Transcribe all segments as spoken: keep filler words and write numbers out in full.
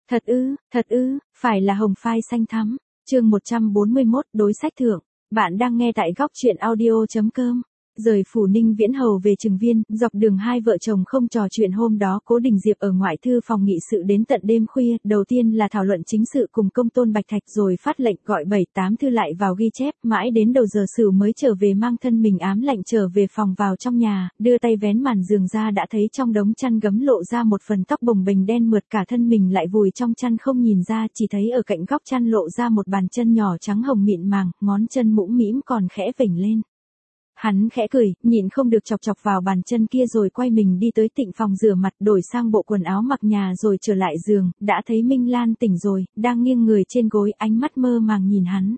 Thật ư, thật ư, phải là hồng phai xanh thắm. Chương một trăm bốn mươi mốt, đối sách thưởng. Bạn đang nghe tại góc truyện audio chấm com. Rời phủ Ninh Viễn Hầu về Trừng Viên, dọc đường hai vợ chồng không trò chuyện hôm đó Cố Đình Diệp ở ngoại thư phòng nghị sự đến tận đêm khuya, đầu tiên là thảo luận chính sự cùng công tôn Bạch Thạch rồi phát lệnh gọi bảy tám thư lại vào ghi chép, mãi đến đầu giờ sửu mới trở về mang thân mình ám lạnh trở về phòng vào trong nhà, đưa tay vén màn giường ra đã thấy trong đống chăn gấm lộ ra một phần tóc bồng bềnh đen mượt cả thân mình lại vùi trong chăn không nhìn ra, chỉ thấy ở cạnh góc chăn lộ ra một bàn chân nhỏ trắng hồng mịn màng, ngón chân mũm mĩm còn khẽ vểnh lên. Hắn khẽ cười, nhịn không được chọc chọc vào bàn chân kia rồi quay mình đi tới tịnh phòng rửa mặt đổi sang bộ quần áo mặc nhà rồi trở lại giường, đã thấy Minh Lan tỉnh rồi, đang nghiêng người trên gối ánh mắt mơ màng nhìn hắn.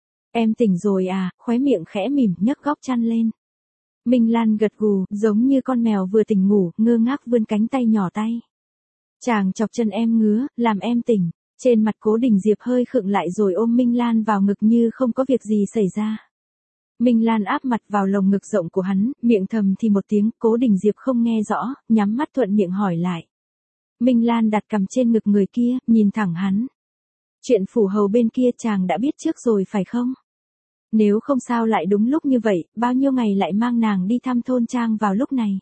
Em tỉnh rồi à, khóe miệng khẽ mỉm nhấc góc chăn lên. Minh Lan gật gù, giống như con mèo vừa tỉnh ngủ, ngơ ngác vươn cánh tay nhỏ tay. Chàng chọc chân em ngứa, làm em tỉnh, trên mặt Cố Đình Diệp hơi khựng lại rồi ôm Minh Lan vào ngực như không có việc gì xảy ra. Minh Lan áp mặt vào lồng ngực rộng của hắn, miệng thầm thì một tiếng, Cố Đình Diệp không nghe rõ, nhắm mắt thuận miệng hỏi lại. Minh Lan đặt cằm trên ngực người kia, nhìn thẳng hắn. Chuyện phủ hầu bên kia chàng đã biết trước rồi phải không? Nếu không sao lại đúng lúc như vậy, bao nhiêu ngày lại mang nàng đi thăm thôn trang vào lúc này.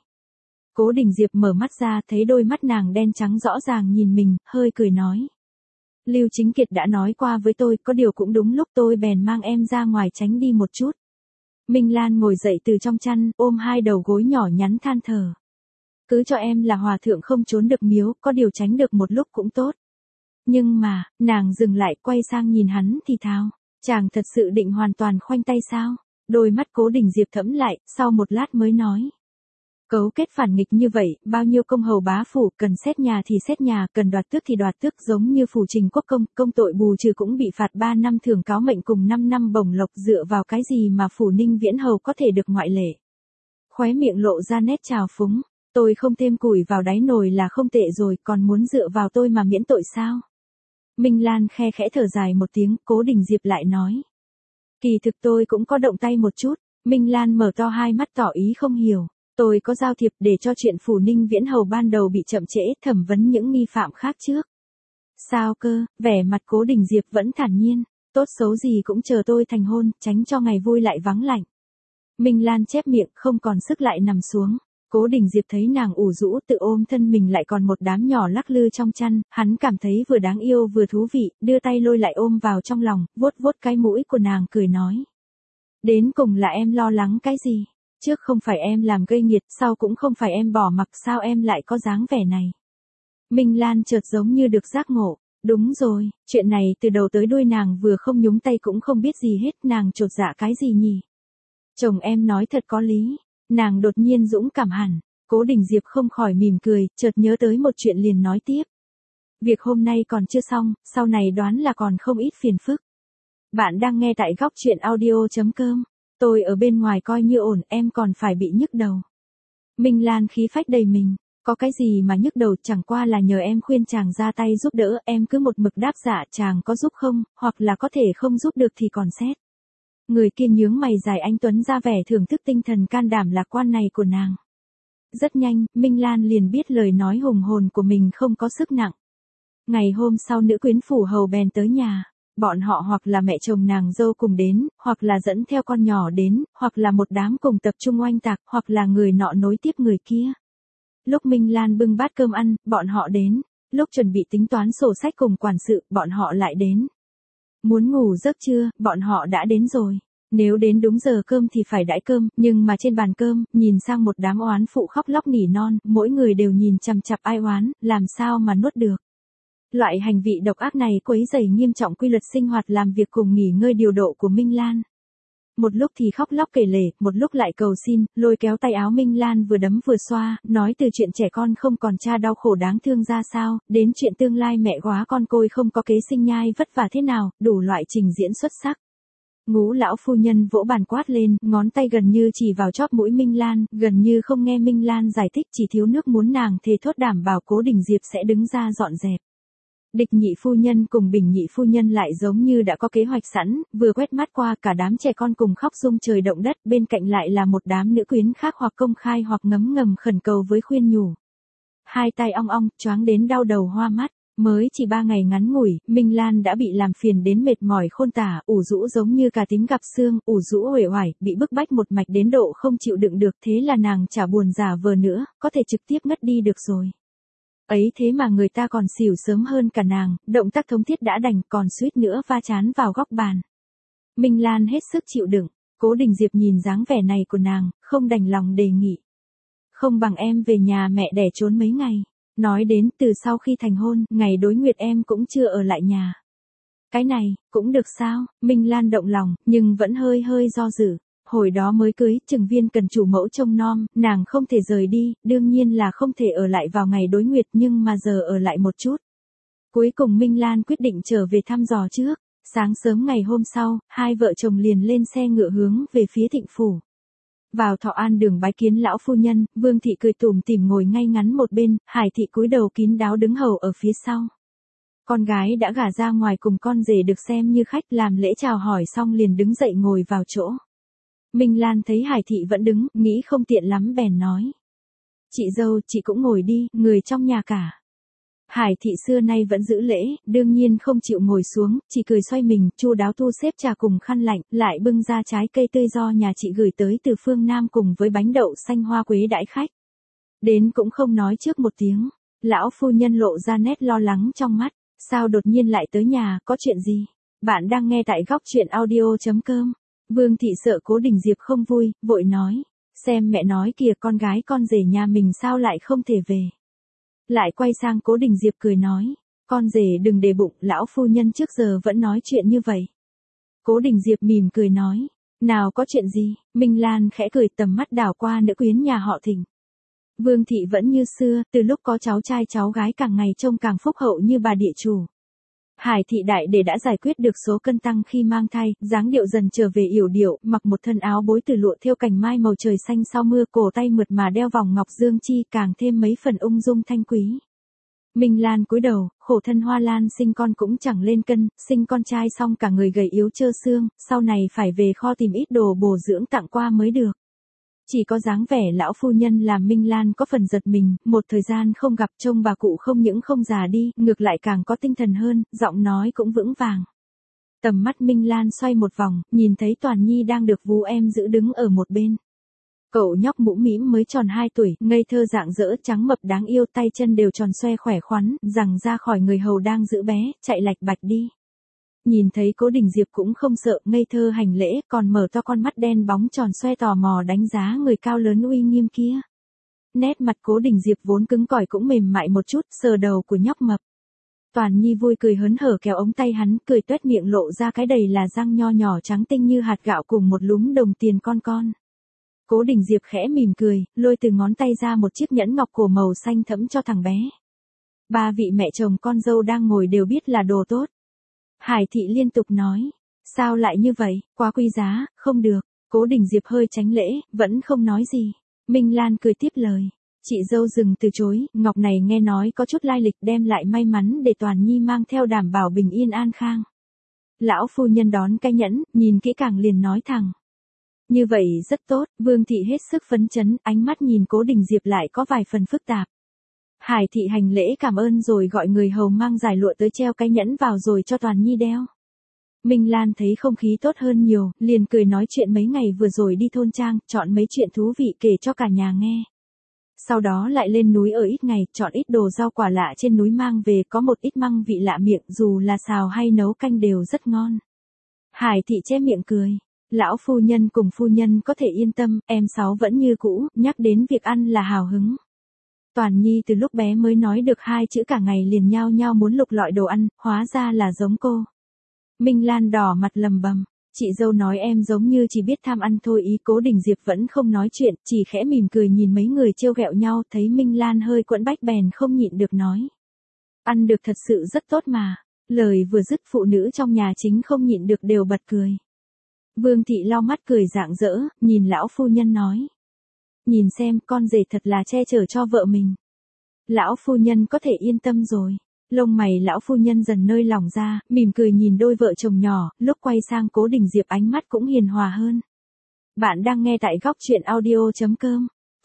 Cố Đình Diệp mở mắt ra thấy đôi mắt nàng đen trắng rõ ràng nhìn mình, hơi cười nói. Lưu Chính Kiệt đã nói qua với tôi, có điều cũng đúng lúc tôi bèn mang em ra ngoài tránh đi một chút. Minh Lan ngồi dậy từ trong chăn, ôm hai đầu gối nhỏ nhắn than thở. Cứ cho em là hòa thượng không trốn được miếu, có điều tránh được một lúc cũng tốt. Nhưng mà, nàng dừng lại quay sang nhìn hắn thì thào. Chàng thật sự định hoàn toàn khoanh tay sao? Đôi mắt Cố Đình Diệp thẫm lại, sau một lát mới nói. Cấu kết phản nghịch như vậy, bao nhiêu công hầu bá phủ, cần xét nhà thì xét nhà, cần đoạt tước thì đoạt tước, giống như phủ Trình Quốc công, công tội bù trừ cũng bị phạt ba năm thưởng cáo mệnh cùng năm năm bổng lộc, dựa vào cái gì mà phủ Ninh Viễn Hầu có thể được ngoại lệ. Khóe miệng lộ ra nét trào phúng, tôi không thêm củi vào đáy nồi là không tệ rồi, còn muốn dựa vào tôi mà miễn tội sao? Minh Lan khe khẽ thở dài một tiếng, Cố Đình Diệp lại nói. Kỳ thực tôi cũng có động tay một chút. Minh Lan mở to hai mắt tỏ ý không hiểu. Tôi có giao thiệp để cho chuyện phủ Ninh Viễn Hầu ban đầu bị chậm trễ, thẩm vấn những nghi phạm khác trước. Sao cơ? Vẻ mặt Cố Đình Diệp vẫn thản nhiên. Tốt xấu gì cũng chờ tôi thành hôn, tránh cho ngày vui lại vắng lạnh. Minh Lan chép miệng, không còn sức lại nằm xuống. Cố Đình Diệp thấy nàng ủ rũ tự ôm thân mình lại còn một đám nhỏ lắc lư trong chăn, hắn cảm thấy vừa đáng yêu vừa thú vị, đưa tay lôi lại ôm vào trong lòng, vuốt vuốt cái mũi của nàng cười nói. Đến cùng là em lo lắng cái gì? Trước không phải em làm gây nghiệt, sau cũng không phải em bỏ mặc, sao em lại có dáng vẻ này? Minh Lan chợt giống như được giác ngộ. Đúng rồi, chuyện này từ đầu tới đuôi nàng vừa không nhúng tay cũng không biết gì hết, nàng chột dạ cái gì nhỉ? Chồng em nói thật có lý. Nàng đột nhiên dũng cảm hẳn. Cố Đình Diệp không khỏi mỉm cười, chợt nhớ tới một chuyện liền nói tiếp. Việc hôm nay còn chưa xong, sau này đoán là còn không ít phiền phức. Bạn đang nghe tại góc truyện audio chấm com. Tôi ở bên ngoài coi như ổn, em còn phải bị nhức đầu. Minh Lan khí phách đầy mình. Có cái gì mà nhức đầu, chẳng qua là nhờ em khuyên chàng ra tay giúp đỡ, em cứ một mực đáp dạ chàng có giúp không, hoặc là có thể không giúp được thì còn xét. Người kia nhướng mày dài anh tuấn ra vẻ thưởng thức tinh thần can đảm lạc quan này của nàng. Rất nhanh, Minh Lan liền biết lời nói hùng hồn của mình không có sức nặng. Ngày hôm sau nữ quyến phủ hầu bèn tới nhà. Bọn họ hoặc là mẹ chồng nàng dâu cùng đến, hoặc là dẫn theo con nhỏ đến, hoặc là một đám cùng tập trung oanh tạc, hoặc là người nọ nối tiếp người kia. Lúc Minh Lan bưng bát cơm ăn, bọn họ đến. Lúc chuẩn bị tính toán sổ sách cùng quản sự, bọn họ lại đến. Muốn ngủ giấc chưa, bọn họ đã đến rồi. Nếu đến đúng giờ cơm thì phải đãi cơm, nhưng mà trên bàn cơm, nhìn sang một đám oán phụ khóc lóc nỉ non, mỗi người đều nhìn chằm chặp ai oán, làm sao mà nuốt được. Loại hành vị độc ác này quấy rầy nghiêm trọng quy luật sinh hoạt làm việc cùng nghỉ ngơi điều độ của Minh Lan. Một lúc thì khóc lóc kể lể, một lúc lại cầu xin, lôi kéo tay áo Minh Lan vừa đấm vừa xoa, nói từ chuyện trẻ con không còn cha đau khổ đáng thương ra sao, đến chuyện tương lai mẹ góa con côi không có kế sinh nhai vất vả thế nào, đủ loại trình diễn xuất sắc. Ngũ lão phu nhân vỗ bàn quát lên, ngón tay gần như chỉ vào chóp mũi Minh Lan, gần như không nghe Minh Lan giải thích, chỉ thiếu nước muốn nàng thề thốt đảm bảo Cố Đình Diệp sẽ đứng ra dọn dẹp. Địch nhị phu nhân cùng bình nhị phu nhân lại giống như đã có kế hoạch sẵn, vừa quét mắt qua cả đám trẻ con cùng khóc rung trời động đất, bên cạnh lại là một đám nữ quyến khác hoặc công khai hoặc ngấm ngầm khẩn cầu với khuyên nhủ. Hai tay ong ong, choáng đến đau đầu hoa mắt. Mới chỉ ba ngày ngắn ngủi, Minh Lan đã bị làm phiền đến mệt mỏi khôn tả, ủ rũ giống như cà tím gặp xương, ủ rũ uể oải, bị bức bách một mạch đến độ không chịu đựng được, thế là nàng chả buồn giả vờ nữa, có thể trực tiếp ngất đi được rồi. Ấy thế mà người ta còn xỉu sớm hơn cả nàng, động tác thống thiết đã đành, còn suýt nữa va chán vào góc bàn. Minh Lan hết sức chịu đựng, Cố Đình Diệp nhìn dáng vẻ này của nàng, không đành lòng đề nghị. Không bằng em về nhà mẹ đẻ trốn mấy ngày. Nói đến từ sau khi thành hôn, ngày đối nguyệt em cũng chưa ở lại nhà. Cái này, cũng được sao? Minh Lan động lòng, nhưng vẫn hơi hơi do dự. Hồi đó mới cưới, Trừng Viên cần chủ mẫu trông nom, nàng không thể rời đi, đương nhiên là không thể ở lại vào ngày đối nguyệt, nhưng mà giờ ở lại một chút. Cuối cùng Minh Lan quyết định trở về thăm dò trước. Sáng sớm ngày hôm sau, hai vợ chồng liền lên xe ngựa hướng về phía Thịnh phủ. Vào Thọ An đường bái kiến lão phu nhân, Vương thị cười tủm tỉm ngồi ngay ngắn một bên, Hải thị cúi đầu kín đáo đứng hầu ở phía sau. Con gái đã gả ra ngoài cùng con rể được xem như khách, làm lễ chào hỏi xong liền đứng dậy ngồi vào chỗ. Minh Lan thấy Hải thị vẫn đứng, nghĩ không tiện lắm bèn nói. Chị dâu, chị cũng ngồi đi, người trong nhà cả. Hải thị xưa nay vẫn giữ lễ, đương nhiên không chịu ngồi xuống, chỉ cười xoay mình, chu đáo thu xếp trà cùng khăn lạnh, lại bưng ra trái cây tươi do nhà chị gửi tới từ phương Nam cùng với bánh đậu xanh hoa quế đãi khách. Đến cũng không nói trước một tiếng, lão phu nhân lộ ra nét lo lắng trong mắt, sao đột nhiên lại tới nhà, có chuyện gì? Bạn đang nghe tại góc truyện audio chấm com. Vương thị sợ Cố Đình Diệp không vui, vội nói, xem mẹ nói kìa, con gái con rể nhà mình sao lại không thể về. Lại quay sang Cố Đình Diệp cười nói, con rể đừng để bụng, lão phu nhân trước giờ vẫn nói chuyện như vậy. Cố Đình Diệp mỉm cười nói, nào có chuyện gì? Minh Lan khẽ cười, tầm mắt đảo qua nữ quyến nhà họ Thịnh. Vương thị vẫn như xưa, từ lúc có cháu trai cháu gái càng ngày trông càng phúc hậu như bà địa chủ. Hải thị đại để đã giải quyết được số cân tăng khi mang thai, dáng điệu dần trở về yểu điệu, mặc một thân áo bối từ lụa thêu cành mai màu trời xanh sau mưa, cổ tay mượt mà đeo vòng ngọc dương chi, càng thêm mấy phần ung dung thanh quý. Minh Lan cúi đầu, khổ thân Hoa Lan sinh con cũng chẳng lên cân, sinh con trai xong cả người gầy yếu trơ xương, sau này phải về kho tìm ít đồ bổ dưỡng tặng qua mới được. Chỉ có dáng vẻ lão phu nhân làm Minh Lan có phần giật mình, một thời gian không gặp trông bà cụ không những không già đi, ngược lại càng có tinh thần hơn, giọng nói cũng vững vàng. Tầm mắt Minh Lan xoay một vòng, nhìn thấy Toàn Nhi đang được vú em giữ đứng ở một bên. Cậu nhóc mũm mĩm mới tròn hai tuổi, ngây thơ rạng rỡ, trắng mập đáng yêu, tay chân đều tròn xoe khỏe khoắn, rằng ra khỏi người hầu đang giữ bé, chạy lạch bạch đi. Nhìn thấy Cố Đình Diệp cũng không sợ, ngây thơ hành lễ, còn mở to con mắt đen bóng tròn xoe tò mò đánh giá người cao lớn uy nghiêm kia. Nét mặt Cố Đình Diệp vốn cứng cỏi cũng mềm mại một chút, sờ đầu của nhóc mập. Toàn Nhi vui cười hớn hở kéo ống tay hắn, cười tuét miệng lộ ra cái đầy là răng nho nhỏ trắng tinh như hạt gạo cùng một lúm đồng tiền con con. Cố Đình Diệp khẽ mỉm cười, lôi từ ngón tay ra một chiếc nhẫn ngọc cổ màu xanh thẫm cho thằng bé. Ba vị mẹ chồng con dâu đang ngồi đều biết là đồ tốt. Hải thị liên tục nói, sao lại như vậy, quá quý giá, không được. Cố Đình Diệp hơi tránh lễ, vẫn không nói gì. Minh Lan cười tiếp lời, chị dâu dừng từ chối, ngọc này nghe nói có chút lai lịch, đem lại may mắn để Toàn Nhi mang theo đảm bảo bình yên an khang. Lão phu nhân đón cái nhẫn, nhìn kỹ càng liền nói thẳng. Như vậy rất tốt, Vương thị hết sức phấn chấn, ánh mắt nhìn Cố Đình Diệp lại có vài phần phức tạp. Hải thị hành lễ cảm ơn rồi gọi người hầu mang giải lụa tới treo cái nhẫn vào rồi cho Toàn Nhi đeo. Minh Lan thấy không khí tốt hơn nhiều, liền cười nói chuyện mấy ngày vừa rồi đi thôn trang, chọn mấy chuyện thú vị kể cho cả nhà nghe. Sau đó lại lên núi ở ít ngày, chọn ít đồ rau quả lạ trên núi mang về, có một ít măng vị lạ miệng, dù là xào hay nấu canh đều rất ngon. Hải thị che miệng cười. Lão phu nhân cùng phu nhân có thể yên tâm, em Sáu vẫn như cũ, nhắc đến việc ăn là hào hứng. Toàn Nhi từ lúc bé mới nói được hai chữ cả ngày liền nhao nhao muốn lục lọi đồ ăn, hóa ra là giống cô. Minh Lan đỏ mặt lầm bầm, chị dâu nói em giống như chỉ biết tham ăn thôi ý. Cố Đình Diệp vẫn không nói chuyện, chỉ khẽ mỉm cười nhìn mấy người trêu ghẹo nhau, thấy Minh Lan hơi quẫn bách bèn không nhịn được nói. Ăn được thật sự rất tốt mà. Lời vừa dứt phụ nữ trong nhà chính không nhịn được đều bật cười. Vương thị lau mắt cười rạng rỡ, nhìn lão phu nhân nói. Nhìn xem, con rể thật là che chở cho vợ mình. Lão phu nhân có thể yên tâm rồi. Lông mày lão phu nhân dần nơi lỏng ra, mỉm cười nhìn đôi vợ chồng nhỏ, lúc quay sang Cố Đình Diệp ánh mắt cũng hiền hòa hơn. Bạn đang nghe tại góc truyện audio chấm com.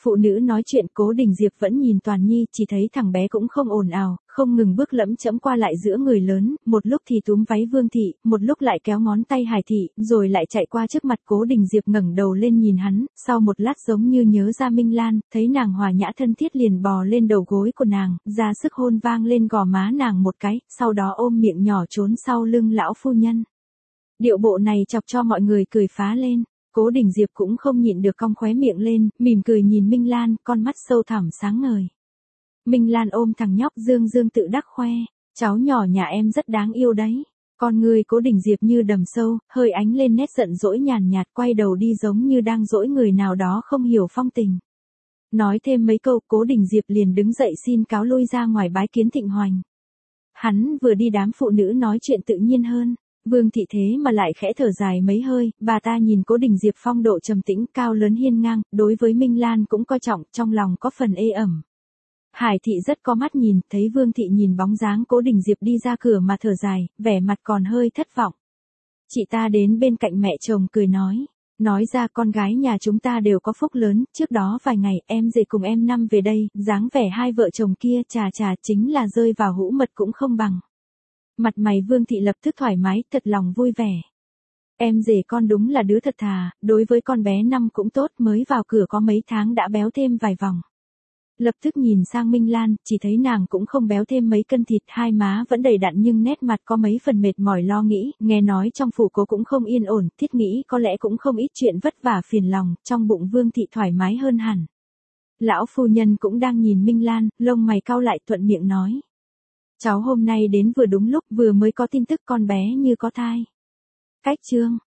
Phụ nữ nói chuyện, Cố Đình Diệp vẫn nhìn Toàn Nhi, chỉ thấy thằng bé cũng không ồn ào, không ngừng bước lẫm chẫm qua lại giữa người lớn, một lúc thì túm váy Vương Thị, một lúc lại kéo ngón tay Hải Thị, rồi lại chạy qua trước mặt Cố Đình Diệp ngẩng đầu lên nhìn hắn, sau một lát giống như nhớ ra Minh Lan, thấy nàng hòa nhã thân thiết liền bò lên đầu gối của nàng, ra sức hôn vang lên gò má nàng một cái, sau đó ôm miệng nhỏ trốn sau lưng lão phu nhân. Điệu bộ này chọc cho mọi người cười phá lên. Cố Đình Diệp cũng không nhịn được cong khóe miệng lên, mỉm cười nhìn Minh Lan, con mắt sâu thẳm sáng ngời. Minh Lan ôm thằng nhóc dương dương tự đắc khoe, cháu nhỏ nhà em rất đáng yêu đấy. Con người Cố Đình Diệp như đầm sâu, hơi ánh lên nét giận dỗi nhàn nhạt, quay đầu đi giống như đang dỗi người nào đó không hiểu phong tình. Nói thêm mấy câu, Cố Đình Diệp liền đứng dậy xin cáo lui ra ngoài bái kiến Thịnh Hoành. Hắn vừa đi đám phụ nữ nói chuyện tự nhiên hơn. Vương Thị thế mà lại khẽ thở dài mấy hơi, bà ta nhìn Cố Đình Diệp phong độ trầm tĩnh, cao lớn hiên ngang, đối với Minh Lan cũng coi trọng, trong lòng có phần ê ẩm. Hải Thị rất có mắt nhìn, thấy Vương Thị nhìn bóng dáng Cố Đình Diệp đi ra cửa mà thở dài, vẻ mặt còn hơi thất vọng. Chị ta đến bên cạnh mẹ chồng cười nói, nói ra con gái nhà chúng ta đều có phúc lớn, trước đó vài ngày em rể cùng em năm về đây, dáng vẻ hai vợ chồng kia chà chà chính là rơi vào hũ mật cũng không bằng. Mặt mày Vương Thị lập tức thoải mái, thật lòng vui vẻ. Em rể con đúng là đứa thật thà, đối với con bé năm cũng tốt, mới vào cửa có mấy tháng đã béo thêm vài vòng. Lập tức nhìn sang Minh Lan, chỉ thấy nàng cũng không béo thêm mấy cân thịt, hai má vẫn đầy đặn nhưng nét mặt có mấy phần mệt mỏi lo nghĩ, nghe nói trong phủ Cố cũng không yên ổn, thiết nghĩ có lẽ cũng không ít chuyện vất vả phiền lòng, trong bụng Vương Thị thoải mái hơn hẳn. Lão phu nhân cũng đang nhìn Minh Lan, lông mày cau lại thuận miệng nói. Cháu hôm nay đến vừa đúng lúc, vừa mới có tin tức con bé như có thai. Cách chương